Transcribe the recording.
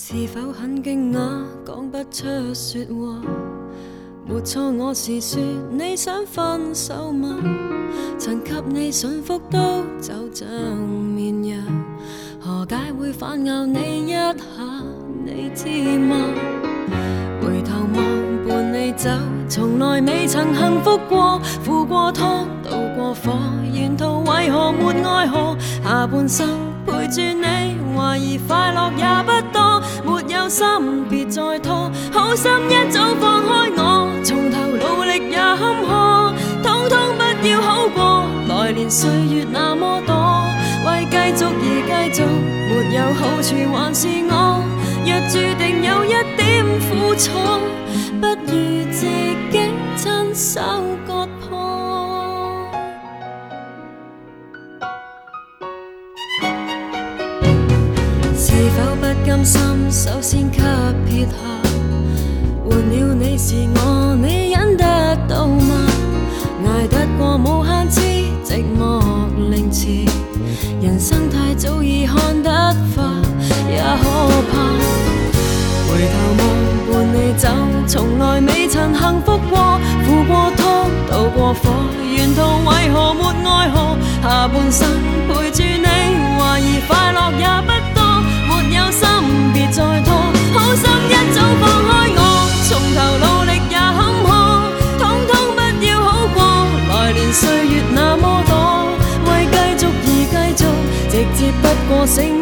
是否很惊讶，講不出說話？沒錯，我是說你想分手嗎？曾給你信福都就像綿羊，何解會反咬你一下？你知嗎？回頭望伴你走，從來未曾幸福過，付過湯，渡過火，沿途為何沒愛河？下半生陪住你，懷疑快樂也不多，沒有心別再拖，好心一早放開我，從頭努力也坎坷，通通不要好過，來年歲月那麼多，為繼續而繼續，沒有好處還是我，若注定有一點苦楚，不如自己親手割破。是否不甘心，首先給撇下，換了你是我，你忍得到嗎？捱得過無限次寂寞凌遲，人生太早已看得化，也可怕。回頭望伴你走，從來未曾幸福過，付過湯，渡過火，沿途為何沒愛河？下半生陪住你，懷疑快樂也不多，沒有心別再拖，好心一早放開我，從頭努力也坎坷，通通不要好過，來年歲月那麼多，為繼續而繼續，直接不過剩